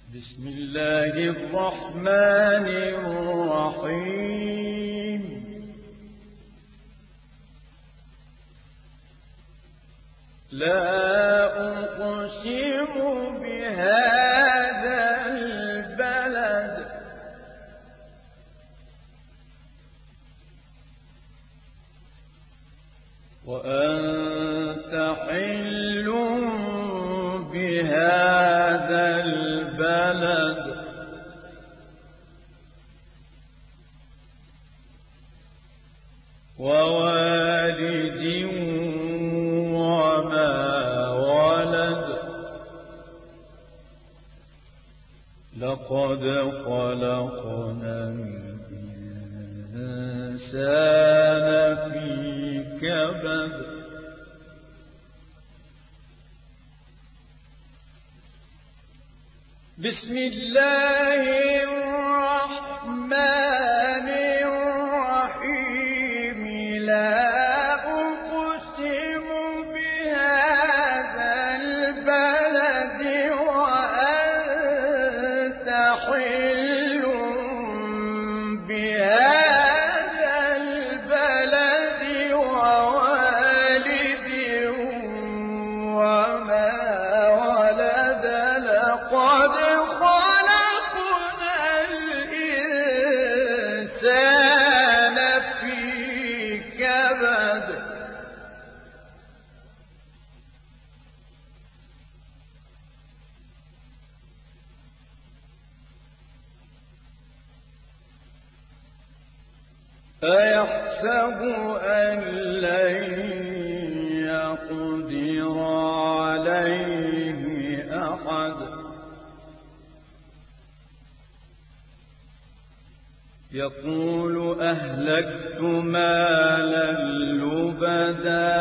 بسم الله الرحمن الرحيم. لا أقسم بهذا البلد وأنت حل بهذا البلد ووالد وما ولد لقد خلقنا الإنسان في كبد بسم الله الرحمن الرحيم. لا أقسم بهذا البلد وأنت حل بهذا البلد ووالد وما ولد لقد خلقنا الإنسان في كبد أيحسب أن لن يقدر عليه أحد يقول أهلكت مالا لبدا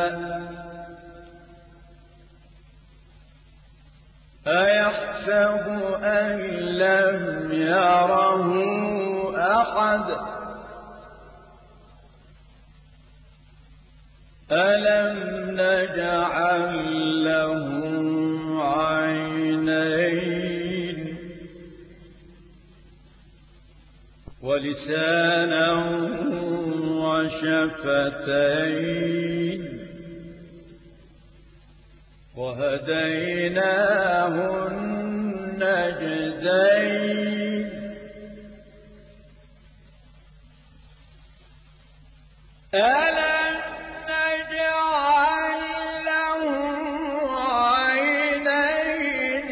أيحسب أن لم يره أحد ألم نجعل له عينين ولسانا وشفتين وهديناه النجدين ألم نجعل له عينين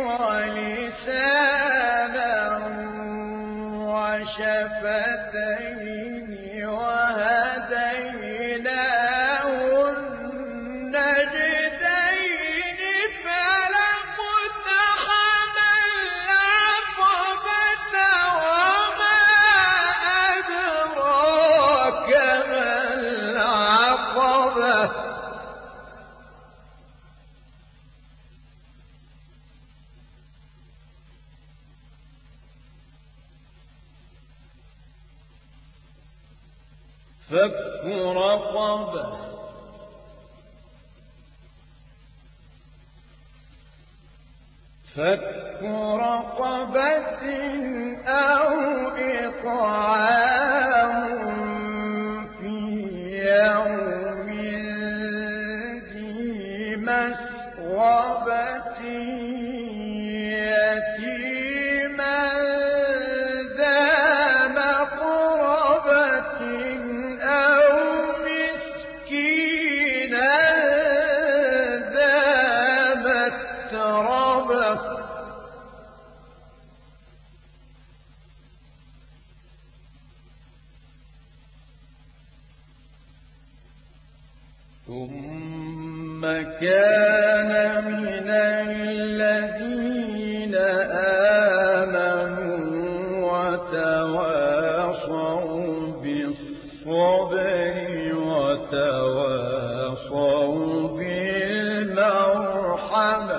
ولسانا وشفتين وهديناه النجدين فلاقتحم العقبة وما أدراك ما العقبة فك رقبة فك رقبة أو إطعام في يوم ذي مسغبة يتيما ذا مقربة أو مسكينا ذا متربة ثم كان من الذين آمنوا وتواصوا بالصبر وتواصوا بالمرحمة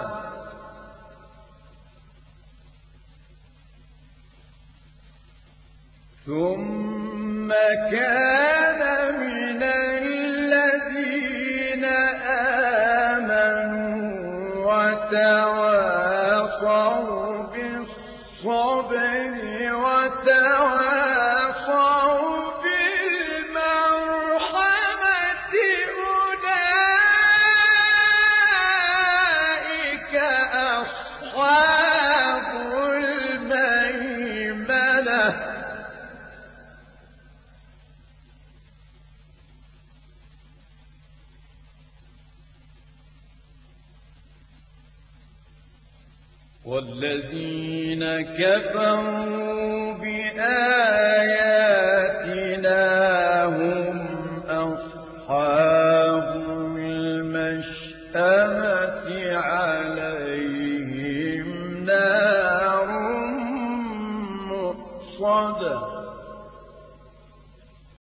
ثم كان من الذين آمنوا وتواصوا بالصبر وتواصوا بالمرحمة أولئك أصحاب الميمنة والذين كفروا بآياتنا